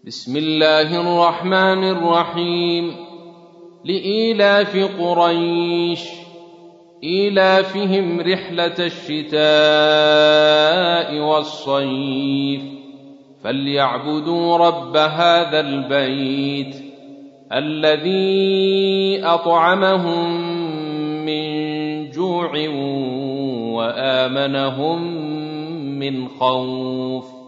بسم الله الرحمن الرحيم. لإيلاف قريش إيلافهم رحلة الشتاء والصيف فليعبدوا رب هذا البيت الذي أطعمهم من جوع وآمنهم من خوف.